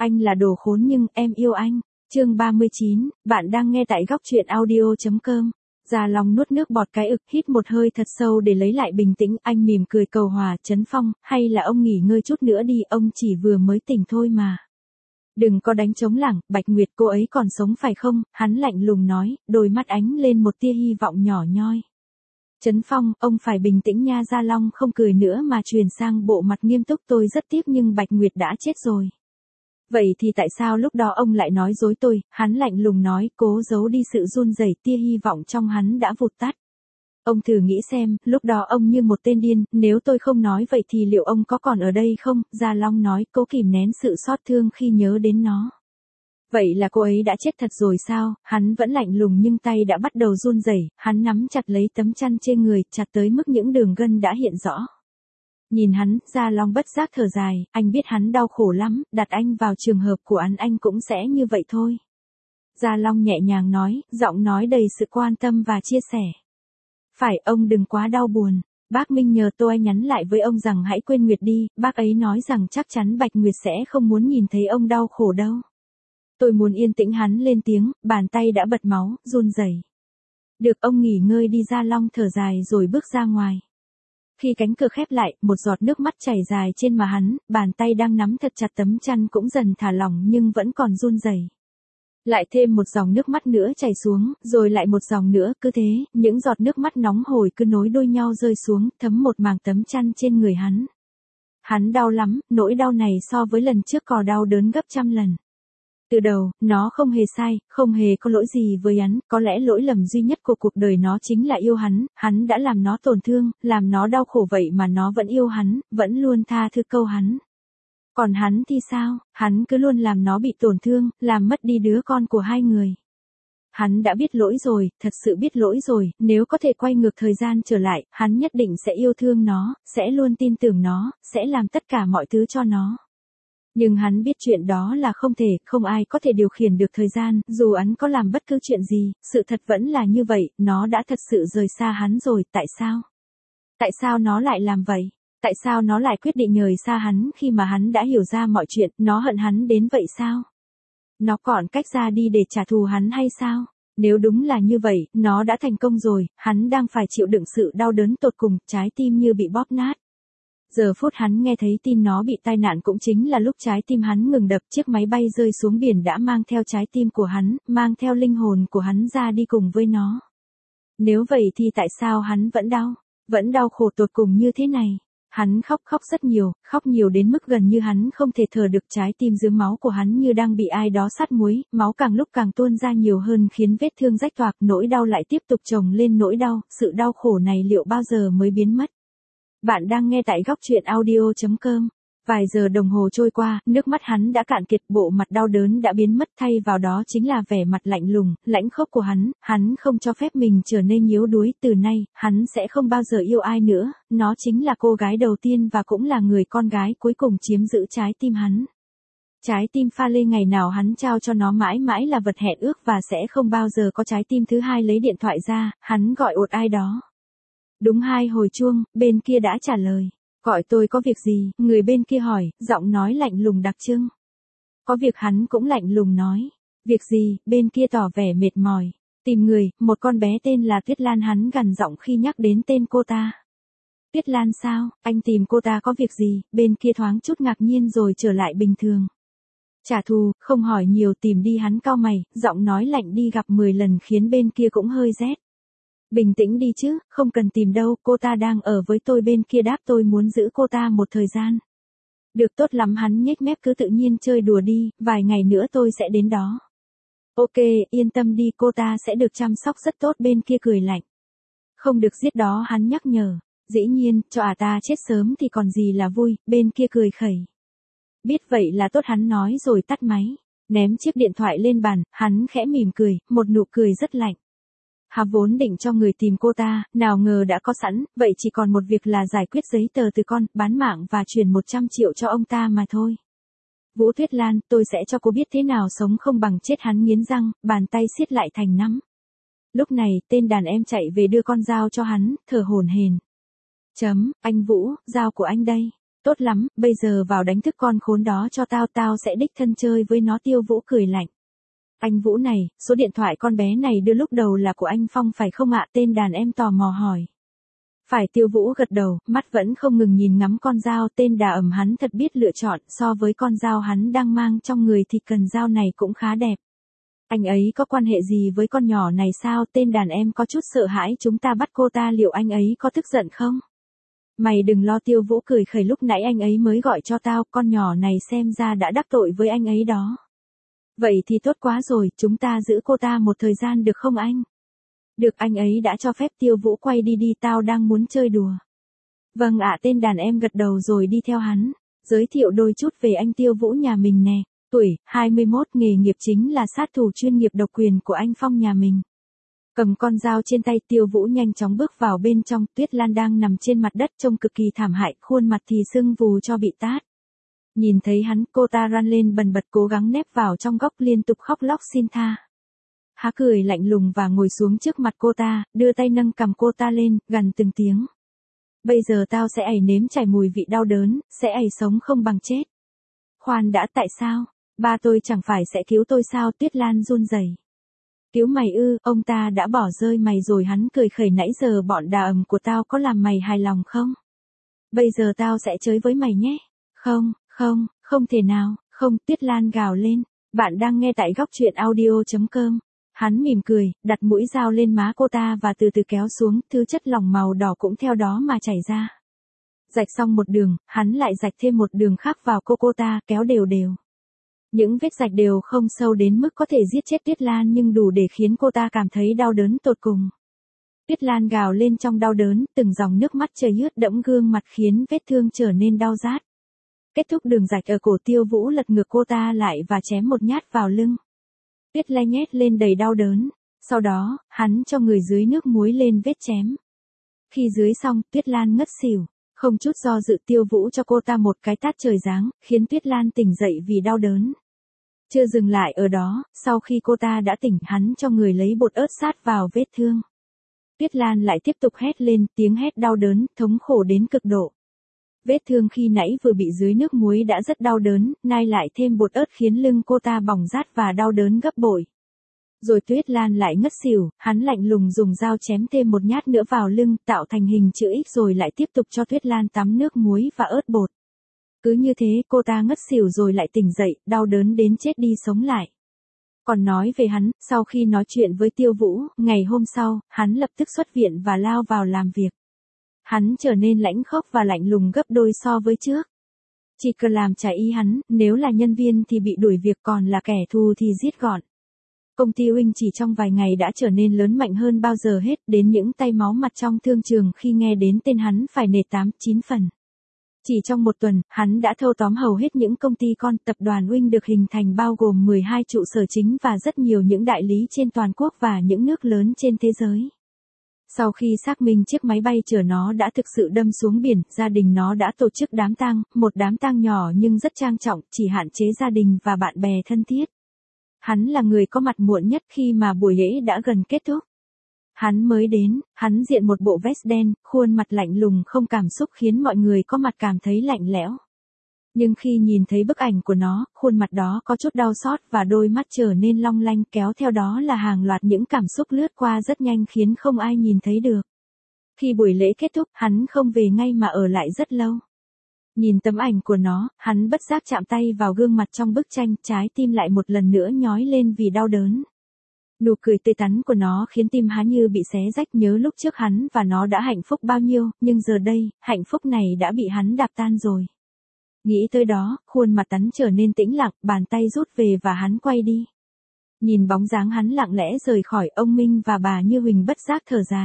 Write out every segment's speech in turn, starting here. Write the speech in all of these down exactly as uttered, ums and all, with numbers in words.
Anh là đồ khốn nhưng em yêu anh. Chương ba mươi chín, bạn đang nghe tại góc truyện audio chấm com. Gia Long nuốt nước bọt cái ực, hít một hơi thật sâu để lấy lại bình tĩnh, anh mỉm cười cầu hòa, Trấn Phong, hay là ông nghỉ ngơi chút nữa đi, ông chỉ vừa mới tỉnh thôi mà. Đừng có đánh trống lảng, Bạch Nguyệt cô ấy còn sống phải không? Hắn lạnh lùng nói, đôi mắt ánh lên một tia hy vọng nhỏ nhoi. Trấn Phong, ông phải bình tĩnh nha. Gia Long không cười nữa mà truyền sang bộ mặt nghiêm túc, tôi rất tiếc nhưng Bạch Nguyệt đã chết rồi. Vậy thì tại sao lúc đó ông lại nói dối tôi? Hắn lạnh lùng nói, cố giấu đi sự run rẩy, tia hy vọng trong hắn đã vụt tắt. Ông thử nghĩ xem, lúc đó ông như một tên điên, nếu tôi không nói vậy thì liệu ông có còn ở đây không? Gia Long nói, cố kìm nén sự xót thương khi nhớ đến nó. Vậy là cô ấy đã chết thật rồi sao? Hắn vẫn lạnh lùng nhưng tay đã bắt đầu run rẩy, hắn nắm chặt lấy tấm chăn trên người, chặt tới mức những đường gân đã hiện rõ. Nhìn hắn, Gia Long bất giác thở dài, anh biết hắn đau khổ lắm, đặt anh vào trường hợp của anh anh cũng sẽ như vậy thôi. Gia Long nhẹ nhàng nói, giọng nói đầy sự quan tâm và chia sẻ. Phải, ông đừng quá đau buồn. Bác Minh nhờ tôi nhắn lại với ông rằng hãy quên Nguyệt đi, bác ấy nói rằng chắc chắn Bạch Nguyệt sẽ không muốn nhìn thấy ông đau khổ đâu. Tôi muốn yên tĩnh. Hắn lên tiếng, bàn tay đã bật máu, run rẩy. Được, ông nghỉ ngơi đi. Gia Long thở dài rồi bước ra ngoài. Khi cánh cửa khép lại, một giọt nước mắt chảy dài trên má hắn, bàn tay đang nắm thật chặt tấm chăn cũng dần thả lỏng nhưng vẫn còn run rẩy. Lại thêm một dòng nước mắt nữa chảy xuống, rồi lại một dòng nữa, cứ thế, những giọt nước mắt nóng hổi cứ nối đuôi nhau rơi xuống, thấm một mảng tấm chăn trên người hắn. Hắn đau lắm, nỗi đau này so với lần trước còn đau đớn gấp trăm lần. Từ đầu, nó không hề sai, không hề có lỗi gì với hắn, có lẽ lỗi lầm duy nhất của cuộc đời nó chính là yêu hắn, hắn đã làm nó tổn thương, làm nó đau khổ vậy mà nó vẫn yêu hắn, vẫn luôn tha thứ câu hắn. Còn hắn thì sao, hắn cứ luôn làm nó bị tổn thương, làm mất đi đứa con của hai người. Hắn đã biết lỗi rồi, thật sự biết lỗi rồi, nếu có thể quay ngược thời gian trở lại, hắn nhất định sẽ yêu thương nó, sẽ luôn tin tưởng nó, sẽ làm tất cả mọi thứ cho nó. Nhưng hắn biết chuyện đó là không thể, không ai có thể điều khiển được thời gian, dù hắn có làm bất cứ chuyện gì, sự thật vẫn là như vậy, nó đã thật sự rời xa hắn rồi, tại sao? Tại sao nó lại làm vậy? Tại sao nó lại quyết định rời xa hắn khi mà hắn đã hiểu ra mọi chuyện, nó hận hắn đến vậy sao? Nó còn cách ra đi để trả thù hắn hay sao? Nếu đúng là như vậy, nó đã thành công rồi, hắn đang phải chịu đựng sự đau đớn tột cùng, trái tim như bị bóp nát. Giờ phút hắn nghe thấy tin nó bị tai nạn cũng chính là lúc trái tim hắn ngừng đập, chiếc máy bay rơi xuống biển đã mang theo trái tim của hắn, mang theo linh hồn của hắn ra đi cùng với nó. Nếu vậy thì tại sao hắn vẫn đau, vẫn đau khổ tột cùng như thế này? Hắn khóc khóc rất nhiều, khóc nhiều đến mức gần như hắn không thể thở được, trái tim dưới máu của hắn như đang bị ai đó sát muối, máu càng lúc càng tuôn ra nhiều hơn khiến vết thương rách toạc, nỗi đau lại tiếp tục chồng lên nỗi đau, sự đau khổ này liệu bao giờ mới biến mất? Bạn đang nghe tại góc truyện audio chấm com. Vài giờ đồng hồ trôi qua, nước mắt hắn đã cạn kiệt, bộ mặt đau đớn đã biến mất, thay vào đó chính là vẻ mặt lạnh lùng, lãnh khốc của hắn, hắn không cho phép mình trở nên yếu đuối, từ nay, hắn sẽ không bao giờ yêu ai nữa, nó chính là cô gái đầu tiên và cũng là người con gái cuối cùng chiếm giữ trái tim hắn. Trái tim pha lê ngày nào hắn trao cho nó mãi mãi là vật hẹn ước và sẽ không bao giờ có trái tim thứ hai. Lấy điện thoại ra, hắn gọi ột ai đó. Đúng hai hồi chuông, bên kia đã trả lời. Gọi tôi có việc gì? Người bên kia hỏi, giọng nói lạnh lùng đặc trưng. Có việc, hắn cũng lạnh lùng nói. Việc gì? Bên kia tỏ vẻ mệt mỏi. Tìm người, một con bé tên là Tuyết Lan. Hắn gằn giọng khi nhắc đến tên cô ta. Tuyết Lan sao? Anh tìm cô ta có việc gì? Bên kia thoáng chút ngạc nhiên rồi trở lại bình thường. Trả thù, không hỏi nhiều, tìm đi. Hắn cau mày, giọng nói lạnh đi gặp mười lần khiến bên kia cũng hơi rét. Bình tĩnh đi chứ, không cần tìm đâu, cô ta đang ở với tôi. Bên kia đáp, tôi muốn giữ cô ta một thời gian. Được, tốt lắm. Hắn nhếch mép, cứ tự nhiên chơi đùa đi, vài ngày nữa tôi sẽ đến đó. Ok, yên tâm đi, cô ta sẽ được chăm sóc rất tốt. Bên kia cười lạnh. Không được giết đó, hắn nhắc nhở. Dĩ nhiên, cho ả ta chết sớm thì còn gì là vui. Bên kia cười khẩy. Biết vậy là tốt, hắn nói rồi tắt máy. Ném chiếc điện thoại lên bàn, hắn khẽ mỉm cười, một nụ cười rất lạnh. Hà vốn định cho người tìm cô ta, nào ngờ đã có sẵn, vậy chỉ còn một việc là giải quyết giấy tờ từ con, bán mạng và chuyển một trăm triệu cho ông ta mà thôi. Vũ Tuyết Lan, tôi sẽ cho cô biết thế nào sống không bằng chết. Hắn nghiến răng, bàn tay siết lại thành nắm. Lúc này, tên đàn em chạy về đưa con dao cho hắn, thở hổn hển. Chấm, anh Vũ, dao của anh đây. Tốt lắm, bây giờ vào đánh thức con khốn đó cho tao, tao sẽ đích thân chơi với nó. Tiêu Vũ cười lạnh. Anh Vũ này, số điện thoại con bé này đưa lúc đầu là của anh Phong phải không ạ? Tên đàn em tò mò hỏi. Phải. Tiêu Vũ gật đầu, mắt vẫn không ngừng nhìn ngắm con dao. Tên đà ẩm hắn thật biết lựa chọn, so với con dao hắn đang mang trong người thì cần dao này cũng khá đẹp. Anh ấy có quan hệ gì với con nhỏ này sao? Tên đàn em có chút sợ hãi. Chúng ta bắt cô ta, liệu anh ấy có tức giận không? Mày đừng lo. Tiêu Vũ cười khẩy, lúc nãy anh ấy mới gọi cho tao, con nhỏ này xem ra đã đắc tội với anh ấy đó. Vậy thì tốt quá rồi, chúng ta giữ cô ta một thời gian được không anh? Được, anh ấy đã cho phép. Tiêu Vũ quay đi đi, tao đang muốn chơi đùa. Vâng ạ. Tên đàn em gật đầu rồi đi theo hắn. Giới thiệu đôi chút về anh Tiêu Vũ nhà mình nè. Tuổi, hai mươi mốt, nghề nghiệp chính là sát thủ chuyên nghiệp độc quyền của anh Phong nhà mình. Cầm con dao trên tay, Tiêu Vũ nhanh chóng bước vào bên trong. Tuyết Lan đang nằm trên mặt đất trông cực kỳ thảm hại, khuôn mặt thì sưng vù cho bị tát. Nhìn thấy hắn, cô ta răn lên bần bật, cố gắng nép vào trong góc liên tục khóc lóc xin tha. Há cười lạnh lùng và ngồi xuống trước mặt cô ta, đưa tay nâng cằm cô ta lên, gằn từng tiếng. Bây giờ tao sẽ ảy nếm trải mùi vị đau đớn, sẽ ảy sống không bằng chết. Khoan đã, tại sao? Ba tôi chẳng phải sẽ cứu tôi sao? Tuyết Lan run rẩy. Cứu mày ư? Ông ta đã bỏ rơi mày rồi. Hắn cười khẩy, nãy giờ bọn đà ẩm của tao có làm mày hài lòng không? Bây giờ tao sẽ chơi với mày nhé. Không, không, không thể nào, không. Tuyết Lan gào lên. Bạn đang nghe tại góc truyện audio chấm com. Hắn mỉm cười, đặt mũi dao lên má cô ta và từ từ kéo xuống, thứ chất lỏng màu đỏ cũng theo đó mà chảy ra. Rạch xong một đường, hắn lại rạch thêm một đường khác vào cô cô ta, kéo đều đều. Những vết rạch đều không sâu đến mức có thể giết chết Tuyết Lan nhưng đủ để khiến cô ta cảm thấy đau đớn tột cùng. Tuyết Lan gào lên trong đau đớn, từng dòng nước mắt chảy ướt đẫm gương mặt khiến vết thương trở nên đau rát. Kết thúc đường rạch ở cổ, Tiêu Vũ lật ngược cô ta lại và chém một nhát vào lưng. Tuyết Lan nhét lên đầy đau đớn. Sau đó, hắn cho người dưới nước muối lên vết chém. Khi dưới xong, Tuyết Lan ngất xỉu. Không chút do dự, Tiêu Vũ cho cô ta một cái tát trời giáng, khiến Tuyết Lan tỉnh dậy vì đau đớn. Chưa dừng lại ở đó, sau khi cô ta đã tỉnh, hắn cho người lấy bột ớt sát vào vết thương. Tuyết Lan lại tiếp tục hét lên, tiếng hét đau đớn, thống khổ đến cực độ. Vết thương khi nãy vừa bị dưới nước muối đã rất đau đớn, nay lại thêm bột ớt khiến lưng cô ta bỏng rát và đau đớn gấp bội. Rồi Tuyết Lan lại ngất xỉu, hắn lạnh lùng dùng dao chém thêm một nhát nữa vào lưng, tạo thành hình chữ X rồi lại tiếp tục cho Tuyết Lan tắm nước muối và ớt bột. Cứ như thế, cô ta ngất xỉu rồi lại tỉnh dậy, đau đớn đến chết đi sống lại. Còn nói về hắn, sau khi nói chuyện với Tiêu Vũ, ngày hôm sau, hắn lập tức xuất viện và lao vào làm việc. Hắn trở nên lãnh khốc và lạnh lùng gấp đôi so với trước. Chỉ cần làm trái ý hắn, nếu là nhân viên thì bị đuổi việc, còn là kẻ thù thì giết gọn. Công ty Huynh chỉ trong vài ngày đã trở nên lớn mạnh hơn bao giờ hết, đến những tay máu mặt trong thương trường khi nghe đến tên hắn phải nể tám, chín phần. Chỉ trong một tuần, hắn đã thâu tóm hầu hết những công ty con. Tập đoàn Huynh được hình thành bao gồm mười hai trụ sở chính và rất nhiều những đại lý trên toàn quốc và những nước lớn trên thế giới. Sau khi xác minh chiếc máy bay chở nó đã thực sự đâm xuống biển, gia đình nó đã tổ chức đám tang, một đám tang nhỏ nhưng rất trang trọng, chỉ hạn chế gia đình và bạn bè thân thiết. Hắn là người có mặt muộn nhất khi mà buổi lễ đã gần kết thúc. Hắn mới đến, hắn diện một bộ vest đen, khuôn mặt lạnh lùng không cảm xúc khiến mọi người có mặt cảm thấy lạnh lẽo. Nhưng khi nhìn thấy bức ảnh của nó, khuôn mặt đó có chút đau xót và đôi mắt trở nên long lanh, kéo theo đó là hàng loạt những cảm xúc lướt qua rất nhanh khiến không ai nhìn thấy được. Khi buổi lễ kết thúc, hắn không về ngay mà ở lại rất lâu. Nhìn tấm ảnh của nó, hắn bất giác chạm tay vào gương mặt trong bức tranh, trái tim lại một lần nữa nhói lên vì đau đớn. Nụ cười tươi tắn của nó khiến tim hắn như bị xé rách, nhớ lúc trước hắn và nó đã hạnh phúc bao nhiêu, nhưng giờ đây, hạnh phúc này đã bị hắn đạp tan rồi. Nghĩ tới đó, khuôn mặt hắn trở nên tĩnh lặng, bàn tay rút về và hắn quay đi. Nhìn bóng dáng hắn lặng lẽ rời khỏi, ông Minh và bà Như Huỳnh bất giác thở dài.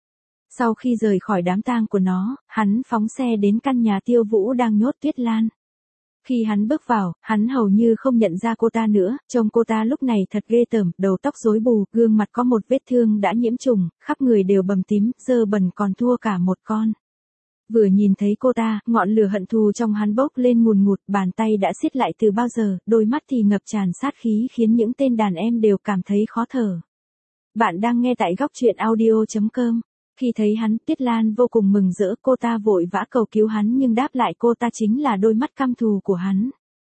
Sau khi rời khỏi đám tang của nó, hắn phóng xe đến căn nhà Tiêu Vũ đang nhốt Tuyết Lan. Khi hắn bước vào, hắn hầu như không nhận ra cô ta nữa, trông cô ta lúc này thật ghê tởm, đầu tóc rối bù, gương mặt có một vết thương đã nhiễm trùng, khắp người đều bầm tím, dơ bẩn còn thua cả một con. Vừa nhìn thấy cô ta, ngọn lửa hận thù trong hắn bốc lên ngùn ngụt, bàn tay đã siết lại từ bao giờ, đôi mắt thì ngập tràn sát khí khiến những tên đàn em đều cảm thấy khó thở. Bạn đang nghe tại góc truyện audio chấm com. Khi thấy hắn, Tuyết Lan vô cùng mừng rỡ, cô ta vội vã cầu cứu hắn nhưng đáp lại cô ta chính là đôi mắt căm thù của hắn.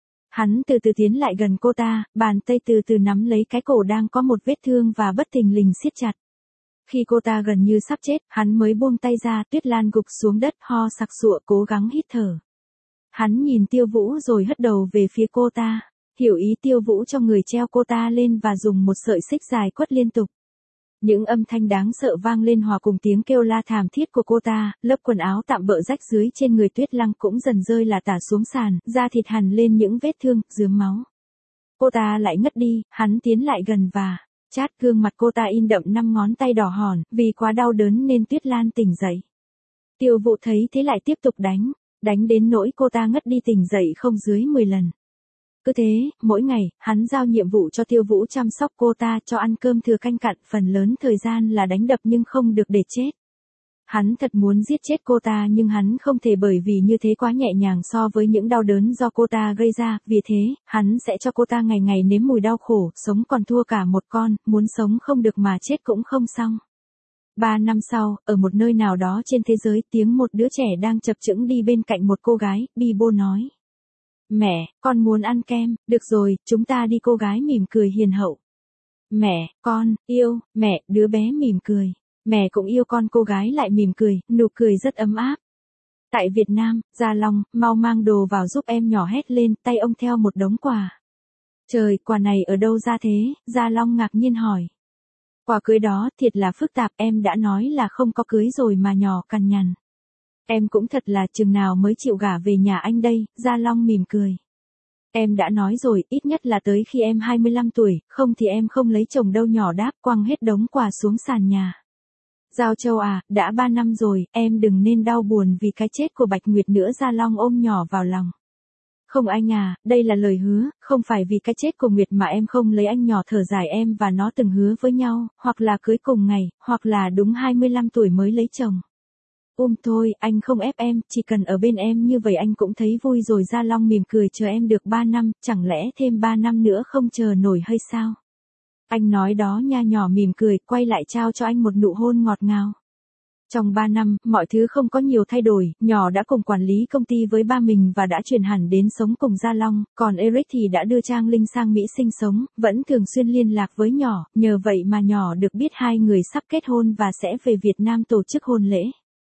Hắn từ từ tiến lại gần cô ta, bàn tay từ từ nắm lấy cái cổ đang có một vết thương và bất thình lình siết chặt. Khi cô ta gần như sắp chết, hắn mới buông tay ra, Tuyết Lan gục xuống đất ho sặc sụa cố gắng hít thở. Hắn nhìn Tiêu Vũ rồi hất đầu về phía cô ta, hiểu ý Tiêu Vũ cho người treo cô ta lên và dùng một sợi xích dài quất liên tục. Những âm thanh đáng sợ vang lên hòa cùng tiếng kêu la thảm thiết của cô ta, lớp quần áo tạm bợ rách dưới trên người Tuyết Lăng cũng dần rơi là tả xuống sàn, da thịt hằn lên những vết thương, rướm máu. Cô ta lại ngất đi, hắn tiến lại gần và chát gương mặt cô ta in đậm năm ngón tay đỏ hòn, vì quá đau đớn nên Tuyết Lan tỉnh dậy. Tiêu Vũ thấy thế lại tiếp tục đánh, đánh đến nỗi cô ta ngất đi tỉnh dậy không dưới mười lần. Cứ thế, mỗi ngày, hắn giao nhiệm vụ cho Tiêu Vũ chăm sóc cô ta, cho ăn cơm thừa canh cặn, phần lớn thời gian là đánh đập nhưng không được để chết. Hắn thật muốn giết chết cô ta nhưng hắn không thể bởi vì như thế quá nhẹ nhàng so với những đau đớn do cô ta gây ra, vì thế, hắn sẽ cho cô ta ngày ngày nếm mùi đau khổ, sống còn thua cả một con, muốn sống không được mà chết cũng không xong. Ba năm sau, ở một nơi nào đó trên thế giới, tiếng một đứa trẻ đang chập chững đi bên cạnh một cô gái, Bibo nói. Mẹ, con muốn ăn kem, được rồi, chúng ta đi, cô gái mỉm cười hiền hậu. Mẹ, con, yêu, mẹ, đứa bé mỉm cười. Mẹ cũng yêu con, cô gái lại mỉm cười, nụ cười rất ấm áp. Tại Việt Nam, Gia Long, mau mang đồ vào giúp em, nhỏ hét lên, tay ông theo một đống quà. Trời, quà này ở đâu ra thế? Gia Long ngạc nhiên hỏi. Quà cưới đó, thiệt là phức tạp, em đã nói là không có cưới rồi mà, nhỏ cằn nhằn. Em cũng thật là chừng nào mới chịu gả về nhà anh đây, Gia Long mỉm cười. Em đã nói rồi, ít nhất là tới khi em hai mươi lăm tuổi, không thì em không lấy chồng đâu, nhỏ đáp, quăng hết đống quà xuống sàn nhà. Giao Châu à, đã ba năm rồi, em đừng nên đau buồn vì cái chết của Bạch Nguyệt nữa, Gia Long ôm nhỏ vào lòng. Không anh à, đây là lời hứa, không phải vì cái chết của Nguyệt mà em không lấy anh, nhỏ thở dài, em và nó từng hứa với nhau, hoặc là cưới cùng ngày, hoặc là đúng hai mươi lăm tuổi mới lấy chồng. Ôm thôi, anh không ép em, chỉ cần ở bên em như vậy anh cũng thấy vui rồi, Gia Long mỉm cười, chờ em được ba năm, chẳng lẽ thêm ba năm nữa không chờ nổi hay sao? Anh nói đó nha, nhỏ mỉm cười, quay lại trao cho anh một nụ hôn ngọt ngào. Trong ba năm, mọi thứ không có nhiều thay đổi, nhỏ đã cùng quản lý công ty với ba mình và đã chuyển hẳn đến sống cùng Gia Long, còn Eric thì đã đưa Trang Linh sang Mỹ sinh sống, vẫn thường xuyên liên lạc với nhỏ, nhờ vậy mà nhỏ được biết hai người sắp kết hôn và sẽ về Việt Nam tổ chức hôn lễ.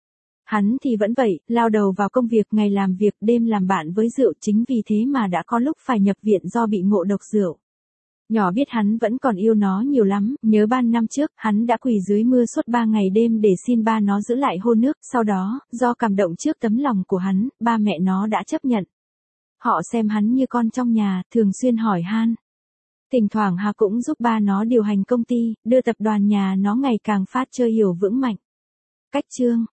Hắn thì vẫn vậy, lao đầu vào công việc, ngày làm việc, đêm làm bạn với rượu, chính vì thế mà đã có lúc phải nhập viện do bị ngộ độc rượu. Nhỏ biết hắn vẫn còn yêu nó nhiều lắm, nhớ ba năm trước, hắn đã quỳ dưới mưa suốt ba ngày đêm để xin ba nó giữ lại hôn nước, sau đó, do cảm động trước tấm lòng của hắn, ba mẹ nó đã chấp nhận. Họ xem hắn như con trong nhà, thường xuyên hỏi han. Thỉnh thoảng Hà cũng giúp ba nó điều hành công ty, đưa tập đoàn nhà nó ngày càng phát chơi hiểu vững mạnh. Cách chương